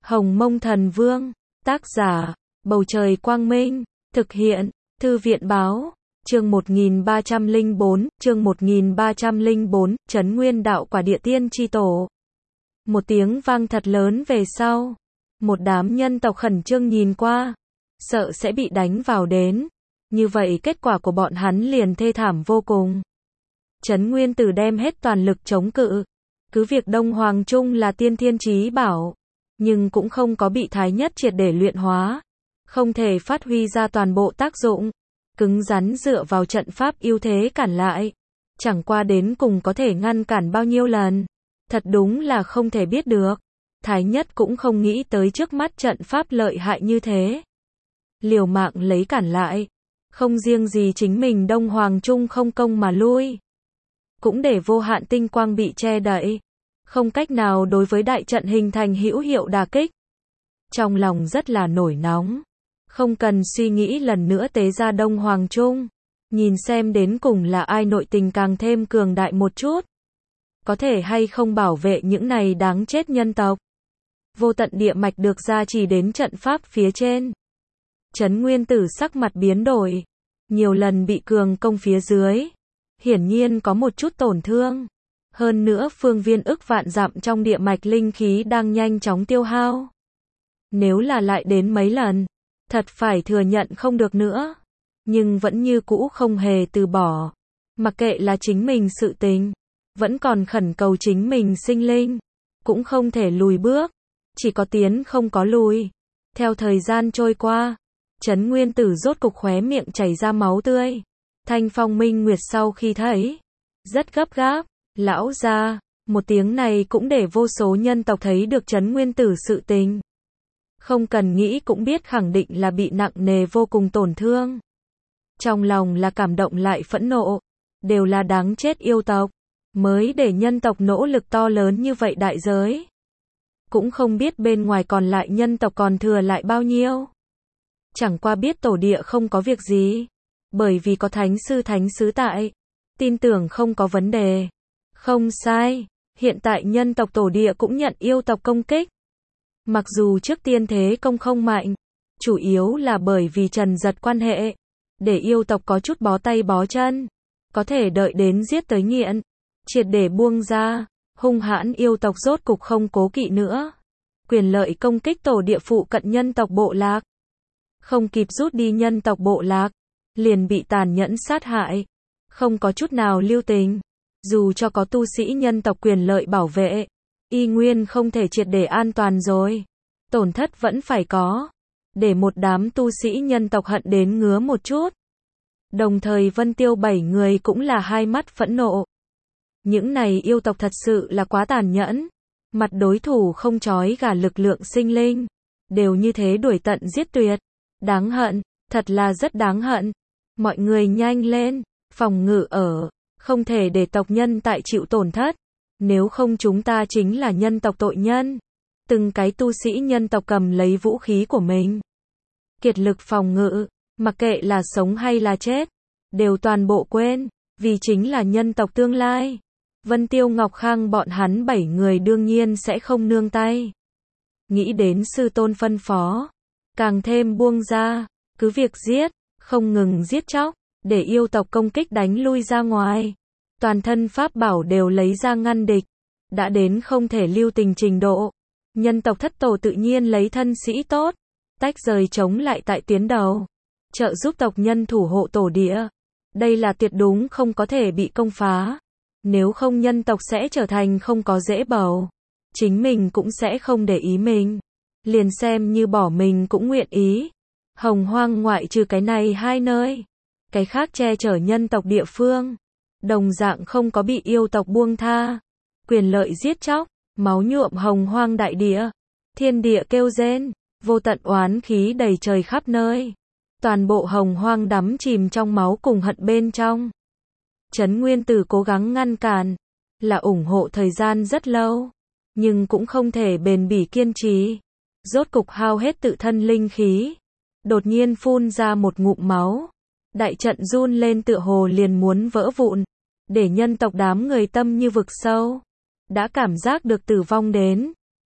Hồng Mông Thần Vương, tác giả, Bầu Trời Quang Minh, thực hiện, Thư viện Báo, chương 1304, chương 1304, Trấn Nguyên Đạo Quả Địa Tiên Chi Tổ. Một tiếng vang thật lớn về sau, một đám nhân tộc khẩn trương nhìn qua, sợ sẽ bị đánh vào đến. Như vậy kết quả của bọn hắn liền thê thảm vô cùng. Trấn Nguyên Tử đem hết toàn lực chống cự. Cứ việc Đông Hoàng Trung là tiên thiên chí bảo, nhưng cũng không có bị Thái Nhất triệt để luyện hóa, không thể phát huy ra toàn bộ tác dụng, cứng rắn dựa vào trận pháp ưu thế cản lại. Chẳng qua đến cùng có thể ngăn cản bao nhiêu lần, thật đúng là không thể biết được. Thái Nhất cũng không nghĩ tới trước mắt trận pháp lợi hại như thế. Liều mạng lấy cản lại, không riêng gì chính mình Đông Hoàng Trung không công mà lui, cũng để vô hạn tinh quang bị che đậy, không cách nào đối với đại trận hình thành hữu hiệu đả kích. Trong lòng rất là nổi nóng, không cần suy nghĩ lần nữa tế ra Đông Hoàng Trung, nhìn xem đến cùng là ai nội tình càng thêm cường đại một chút, có thể hay không bảo vệ những này đáng chết nhân tộc. Vô tận địa mạch được gia trì đến trận pháp phía trên. Trấn Nguyên Tử sắc mặt biến đổi, nhiều lần bị cường công phía dưới, hiển nhiên có một chút tổn thương. Hơn nữa phương viên ức vạn dặm trong địa mạch linh khí đang nhanh chóng tiêu hao. Nếu là lại đến mấy lần, thật phải thừa nhận không được nữa. Nhưng vẫn như cũ không hề từ bỏ. Mặc kệ là chính mình sự tình, vẫn còn khẩn cầu chính mình sinh linh, cũng không thể lùi bước, chỉ có tiến không có lùi. Theo thời gian trôi qua, Trấn Nguyên Tử rốt cục khóe miệng chảy ra máu tươi. Thanh Phong Minh Nguyệt sau khi thấy, rất gấp gáp. Lão gia, một tiếng này cũng để vô số nhân tộc thấy được Trấn Nguyên Tử sự tình. Không cần nghĩ cũng biết khẳng định là bị nặng nề vô cùng tổn thương. Trong lòng là cảm động lại phẫn nộ, đều là đáng chết yêu tộc, mới để nhân tộc nỗ lực to lớn như vậy đại giới. Cũng không biết bên ngoài còn lại nhân tộc còn thừa lại bao nhiêu. Chẳng qua biết tổ địa không có việc gì, bởi vì có thánh sứ tại, tin tưởng không có vấn đề. Không sai, hiện tại nhân tộc tổ địa cũng nhận yêu tộc công kích. Mặc dù trước tiên thế công không mạnh, chủ yếu là bởi vì Trần Giật quan hệ, để yêu tộc có chút bó tay bó chân, có thể đợi đến giết tới nghiện, triệt để buông ra, hung hãn yêu tộc rốt cục không cố kỵ nữa. Quyền lợi công kích tổ địa phụ cận nhân tộc bộ lạc. Không kịp rút đi nhân tộc bộ lạc, liền bị tàn nhẫn sát hại, không có chút nào lưu tình. Dù cho có tu sĩ nhân tộc quyền lợi bảo vệ, y nguyên không thể triệt để an toàn rồi. Tổn thất vẫn phải có, để một đám tu sĩ nhân tộc hận đến ngứa một chút. Đồng thời Vân Tiêu 7 người cũng là hai mắt phẫn nộ. Những này yêu tộc thật sự là quá tàn nhẫn. Mặt đối thủ không chói gà lực lượng sinh linh, đều như thế đuổi tận giết tuyệt. Đáng hận, thật là rất đáng hận. Mọi người nhanh lên, phòng ngự ở. Không thể để tộc nhân tại chịu tổn thất, nếu không chúng ta chính là nhân tộc tội nhân. Từng cái tu sĩ nhân tộc cầm lấy vũ khí của mình, kiệt lực phòng ngự, mặc kệ là sống hay là chết, đều toàn bộ quên, vì chính là nhân tộc tương lai. Vân Tiêu Ngọc Khang bọn hắn 7 người đương nhiên sẽ không nương tay. Nghĩ đến sư tôn phân phó, càng thêm buông ra, cứ việc giết, không ngừng giết chóc. Để yêu tộc công kích đánh lui ra ngoài. Toàn thân pháp bảo đều lấy ra ngăn địch. Đã đến không thể lưu tình trình độ. Nhân tộc thất tổ tự nhiên lấy thân sĩ tốt, tách rời chống lại tại tuyến đầu, trợ giúp tộc nhân thủ hộ tổ địa. Đây là tuyệt đúng không có thể bị công phá. Nếu không nhân tộc sẽ trở thành không có dễ bầu. Chính mình cũng sẽ không để ý mình. Liền xem như bỏ mình cũng nguyện ý. Hồng Hoang ngoại trừ cái này hai nơi, cái khác che chở nhân tộc địa phương, đồng dạng không có bị yêu tộc buông tha. Quyền lợi giết chóc, máu nhuộm Hồng Hoang đại địa, thiên địa kêu rên, vô tận oán khí đầy trời khắp nơi. Toàn bộ Hồng Hoang đắm chìm trong máu cùng hận bên trong. Trấn Nguyên Tử cố gắng ngăn cản, là ủng hộ thời gian rất lâu, nhưng cũng không thể bền bỉ kiên trì. Rốt cục hao hết tự thân linh khí, đột nhiên phun ra một ngụm máu. Đại trận run lên tựa hồ liền muốn vỡ vụn, để nhân tộc đám người tâm như vực sâu. Đã cảm giác được tử vong đến.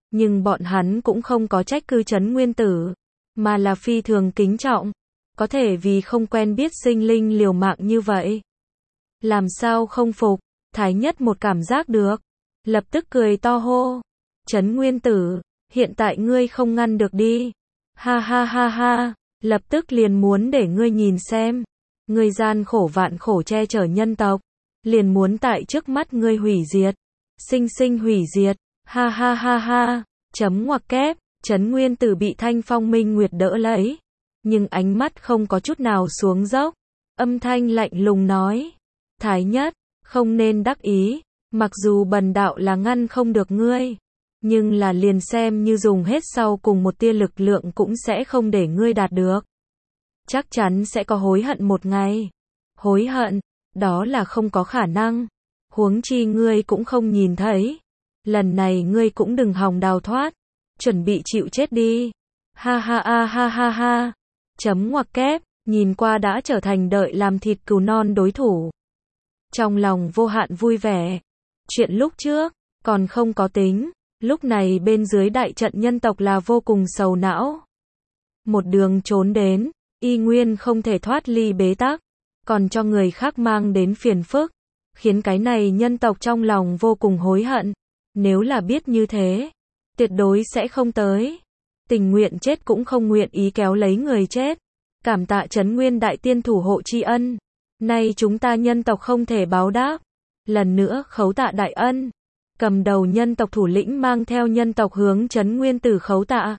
Nhưng bọn hắn cũng không có trách cứ Trấn Nguyên Tử, mà là phi thường kính trọng, có thể vì không quen biết sinh linh liều mạng như vậy. Làm sao không phục, Thái Nhất một cảm giác được, lập tức cười to hô. Trấn Nguyên Tử, hiện tại ngươi không ngăn được đi. Ha ha ha ha, lập tức liền muốn để ngươi nhìn xem. Ngươi gian khổ vạn khổ che chở nhân tộc, liền muốn tại trước mắt ngươi hủy diệt. Sinh sinh hủy diệt, ha ha ha ha, chấm ngoặc kép, Trấn Nguyên Tử bị Thanh Phong Minh Nguyệt đỡ lấy. Nhưng ánh mắt không có chút nào xuống dốc, âm thanh lạnh lùng nói. Thái Nhất, không nên đắc ý, mặc dù bần đạo là ngăn không được ngươi, nhưng là liền xem như dùng hết sau cùng một tia lực lượng cũng sẽ không để ngươi đạt được. Chắc chắn sẽ có hối hận một ngày. Hối hận, đó là không có khả năng. Huống chi ngươi cũng không nhìn thấy. Lần này ngươi cũng đừng hòng đào thoát. Chuẩn bị chịu chết đi. Ha ha ha ha ha ha. Chấm ngoặc kép, nhìn qua đã trở thành đợi làm thịt cừu non đối thủ. Trong lòng vô hạn vui vẻ. Chuyện lúc trước, còn không có tính. Lúc này bên dưới đại trận nhân tộc là vô cùng sầu não. Một đường trốn đến, y nguyên không thể thoát ly bế tắc, còn cho người khác mang đến phiền phức, khiến cái này nhân tộc trong lòng vô cùng hối hận. Nếu là biết như thế, tuyệt đối sẽ không tới. Tình nguyện chết cũng không nguyện ý kéo lấy người chết. Cảm tạ Trấn Nguyên Đại Tiên thủ hộ tri ân. Nay chúng ta nhân tộc không thể báo đáp. Lần nữa khấu tạ đại ân. Cầm đầu nhân tộc thủ lĩnh mang theo nhân tộc hướng Trấn Nguyên Tử khấu tạ.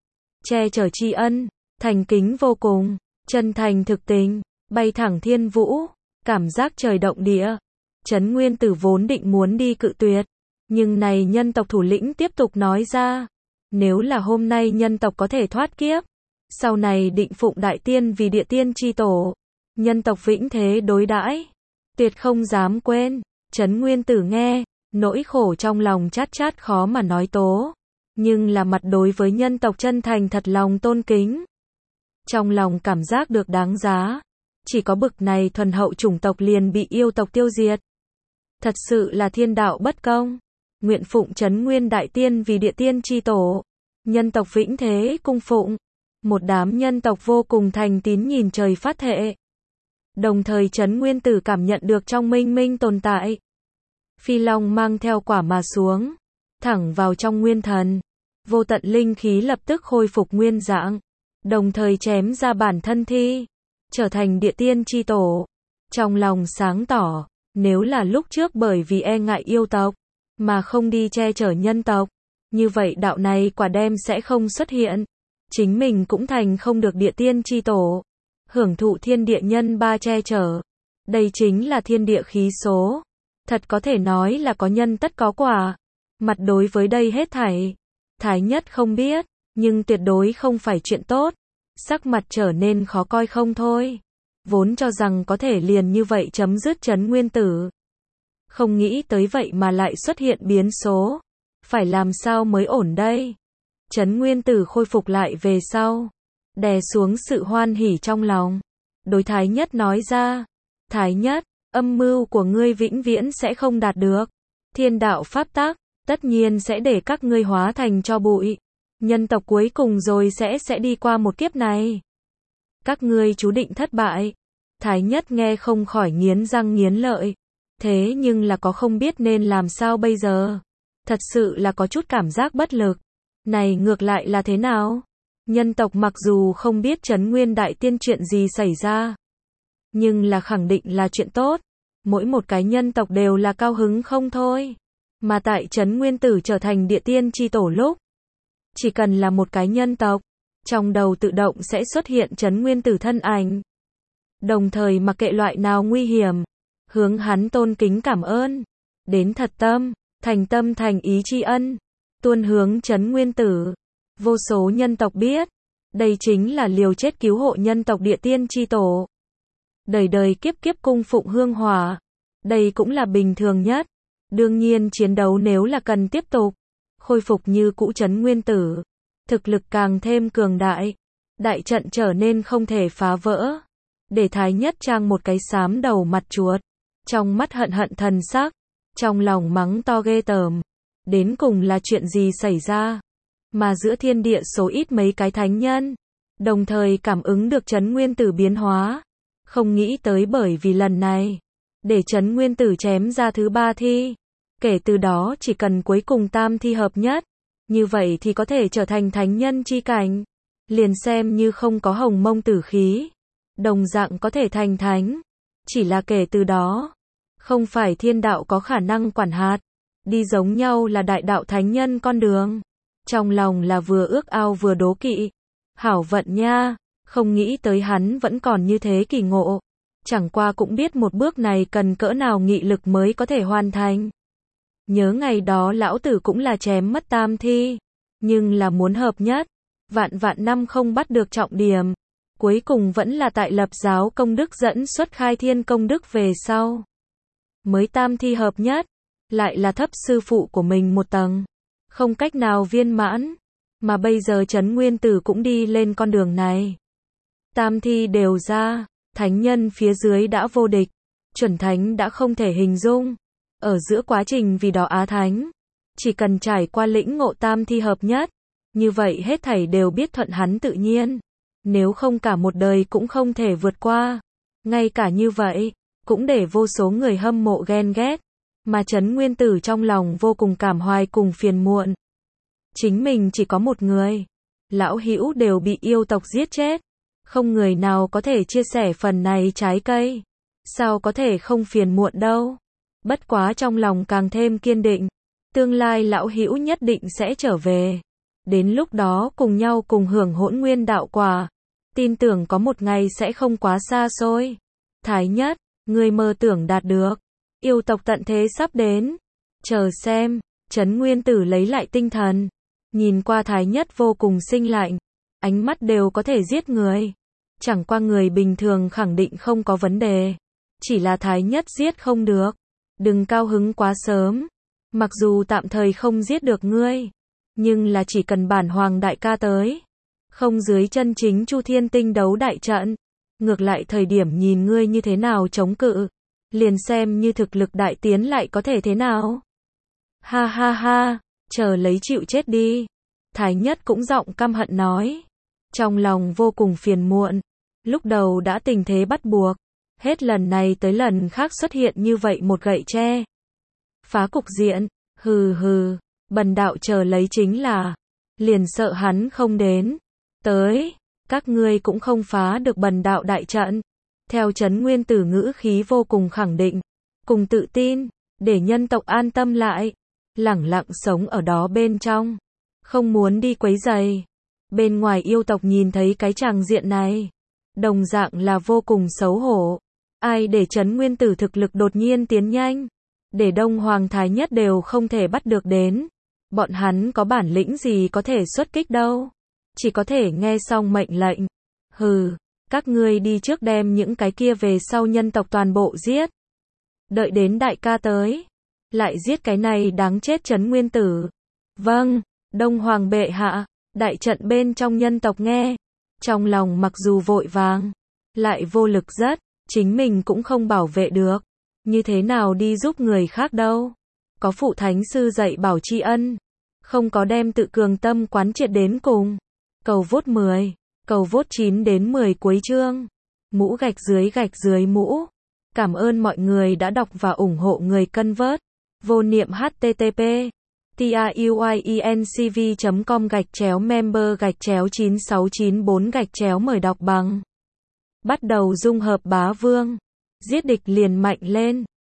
Che chở tri ân, thành kính vô cùng, chân thành thực tình, bay thẳng thiên vũ, cảm giác trời động địa. Trấn Nguyên Tử vốn định muốn đi cự tuyệt, nhưng này nhân tộc thủ lĩnh tiếp tục nói ra, nếu là hôm nay nhân tộc có thể thoát kiếp, sau này định phụng đại tiên vì địa tiên chi tổ, nhân tộc vĩnh thế đối đãi, tuyệt không dám quên. Trấn Nguyên Tử nghe, nỗi khổ trong lòng chát chát khó mà nói tố, nhưng là mặt đối với nhân tộc chân thành thật lòng tôn kính. Trong lòng cảm giác được đáng giá, chỉ có bực này thuần hậu chủng tộc liền bị yêu tộc tiêu diệt. Thật sự là thiên đạo bất công. Nguyện phụng Trấn Nguyên Đại Tiên vì địa tiên chi tổ, nhân tộc vĩnh thế cung phụng. Một đám nhân tộc vô cùng thành tín nhìn trời phát thệ. Đồng thời Trấn Nguyên Tử cảm nhận được trong minh minh tồn tại. Phi long mang theo quả mà xuống, thẳng vào trong nguyên thần. Vô tận linh khí lập tức khôi phục nguyên dạng, đồng thời chém ra bản thân thi, trở thành địa tiên chi tổ. Trong lòng sáng tỏ, nếu là lúc trước bởi vì e ngại yêu tộc, mà không đi che chở nhân tộc, như vậy đạo này quả đem sẽ không xuất hiện. Chính mình cũng thành không được địa tiên chi tổ, hưởng thụ thiên địa nhân ba che chở. Đây chính là thiên địa khí số. Thật có thể nói là có nhân tất có quả. Mặt đối với đây hết thảy, Thái Nhất không biết, nhưng tuyệt đối không phải chuyện tốt. Sắc mặt trở nên khó coi không thôi. Vốn cho rằng có thể liền như vậy chấm dứt Trấn Nguyên Tử. Không nghĩ tới vậy mà lại xuất hiện biến số. Phải làm sao mới ổn đây? Trấn Nguyên Tử khôi phục lại về sau, đè xuống sự hoan hỉ trong lòng. Đối Thái Nhất nói ra, Thái Nhất, âm mưu của ngươi vĩnh viễn sẽ không đạt được. Thiên đạo pháp tắc, tất nhiên sẽ để các ngươi hóa thành tro bụi. Nhân tộc cuối cùng rồi sẽ đi qua một kiếp này. Các ngươi chú định thất bại. Thái Nhất nghe không khỏi nghiến răng nghiến lợi. Thế nhưng là có không biết nên làm sao bây giờ. Thật sự là có chút cảm giác bất lực. Này ngược lại là thế nào? Nhân tộc mặc dù không biết Trấn Nguyên Đại Tiên chuyện gì xảy ra, nhưng là khẳng định là chuyện tốt. Mỗi một cái nhân tộc đều là cao hứng không thôi. Mà tại Trấn Nguyên Tử trở thành địa tiên chi tổ lúc, chỉ cần là một cái nhân tộc, trong đầu tự động sẽ xuất hiện Trấn Nguyên Tử thân ảnh. Đồng thời mặc kệ loại nào nguy hiểm, hướng hắn tôn kính cảm ơn, đến thật tâm thành ý tri ân, tuôn hướng Trấn Nguyên Tử. Vô số nhân tộc biết, đây chính là liều chết cứu hộ nhân tộc địa tiên chi tổ. Đời đời kiếp kiếp cung phụng hương hỏa, đây cũng là bình thường nhất. Đương nhiên chiến đấu nếu là cần tiếp tục, khôi phục như cũ Trấn Nguyên Tử, thực lực càng thêm cường đại, đại trận trở nên không thể phá vỡ. Để Thái Nhất trang một cái xám đầu mặt chuột, trong mắt hận hận thần sắc, trong lòng mắng to ghê tởm. Đến cùng là chuyện gì xảy ra? mà giữa thiên địa số ít mấy cái thánh nhân, đồng thời cảm ứng được Trấn Nguyên Tử biến hóa. Không nghĩ tới bởi vì lần này, để Trấn Nguyên Tử chém ra thứ 3 thi. Kể từ đó chỉ cần cuối cùng tam thi hợp nhất, như vậy thì có thể trở thành thánh nhân chi cảnh. Liền xem như không có hồng mông tử khí, đồng dạng có thể thành thánh. Chỉ là kể từ đó, không phải thiên đạo có khả năng quản hạt, đi giống nhau là đại đạo thánh nhân con đường. Trong lòng là vừa ước ao vừa đố kỵ. Hảo vận nha, không nghĩ tới hắn vẫn còn như thế kỳ ngộ. Chẳng qua cũng biết một bước này cần cỡ nào nghị lực mới có thể hoàn thành. Nhớ ngày đó lão tử cũng là chém mất tam thi, nhưng là muốn hợp nhất. Vạn vạn năm không bắt được trọng điểm. Cuối cùng vẫn là tại lập giáo công đức dẫn xuất khai thiên công đức về sau. Mới tam thi hợp nhất, lại là thấp sư phụ của mình một tầng. Không cách nào viên mãn. Mà bây giờ Trấn Nguyên Tử cũng đi lên con đường này. Tam thi đều ra, thánh nhân phía dưới đã vô địch, chuẩn thánh đã không thể hình dung. Ở giữa quá trình vì đó á thánh, chỉ cần trải qua lĩnh ngộ tam thi hợp nhất, như vậy hết thảy đều biết thuận hắn tự nhiên. Nếu không cả một đời cũng không thể vượt qua. Ngay cả như vậy, cũng để vô số người hâm mộ ghen ghét. Mà Trấn Nguyên Tử trong lòng vô cùng cảm hoài cùng phiền muộn. Chính mình chỉ có một người. Lão hữu đều bị yêu tộc giết chết. Không người nào có thể chia sẻ phần này trái cây. Sao có thể không phiền muộn đâu. Bất quá trong lòng càng thêm kiên định. Tương lai lão hữu nhất định sẽ trở về. Đến lúc đó cùng nhau cùng hưởng hỗn nguyên đạo quả. Tin tưởng có một ngày sẽ không quá xa xôi. Thái nhất, người mơ tưởng đạt được. Yêu tộc tận thế sắp đến. Chờ xem. Trấn Nguyên Tử lấy lại tinh thần. Nhìn qua Thái nhất vô cùng sinh lạnh. Ánh mắt đều có thể giết người. Chẳng qua người bình thường khẳng định không có vấn đề. Chỉ là Thái nhất giết không được. Đừng cao hứng quá sớm. Mặc dù tạm thời không giết được ngươi, nhưng là chỉ cần bản hoàng đại ca tới. Không dưới chân chính Chu Thiên Tinh đấu đại trận. Ngược lại thời điểm nhìn ngươi như thế nào chống cự. Liền xem như thực lực đại tiến lại có thể thế nào. Ha ha ha, chờ lấy chịu chết đi. Thái nhất cũng giọng căm hận nói. Trong lòng vô cùng phiền muộn. Lúc đầu đã tình thế bắt buộc. Hết lần này tới lần khác xuất hiện như vậy một gậy tre. Phá cục diện, hừ hừ, bần đạo chờ lấy chính là. Liền sợ hắn không đến. Tới, các ngươi cũng không phá được bần đạo đại trận. Theo Trấn Nguyên Tử ngữ khí vô cùng khẳng định, cùng tự tin, để nhân tộc an tâm lại. Lẳng lặng sống ở đó bên trong. Không muốn đi quấy rầy. Bên ngoài yêu tộc nhìn thấy cái tràng diện này. Đồng dạng là vô cùng xấu hổ. Ai để Trấn Nguyên Tử thực lực đột nhiên tiến nhanh. Để Đông Hoàng Thái nhất đều không thể bắt được đến. Bọn hắn có bản lĩnh gì có thể xuất kích đâu. Chỉ có thể nghe xong mệnh lệnh. Hừ, các ngươi đi trước đem những cái kia về sau nhân tộc toàn bộ giết. Đợi đến đại ca tới. Lại giết cái này đáng chết Trấn Nguyên Tử. Vâng, Đông Hoàng bệ hạ. Đại trận bên trong nhân tộc nghe. Trong lòng mặc dù vội vàng, lại vô lực rất. Chính mình cũng không bảo vệ được. Như thế nào đi giúp người khác đâu. Có phụ thánh sư dạy bảo tri ân. Không có đem tự cường tâm quán triệt đến cùng. Cầu vốt 10. Cầu vốt 9 đến 10 cuối chương. Mũ gạch dưới mũ. Cảm ơn mọi người đã đọc và ủng hộ người cân vớt. Vô niệm http truyencv.com/member/9694 mời đọc bằng. Bắt đầu dung hợp bá vương. Giết địch liền mạnh lên.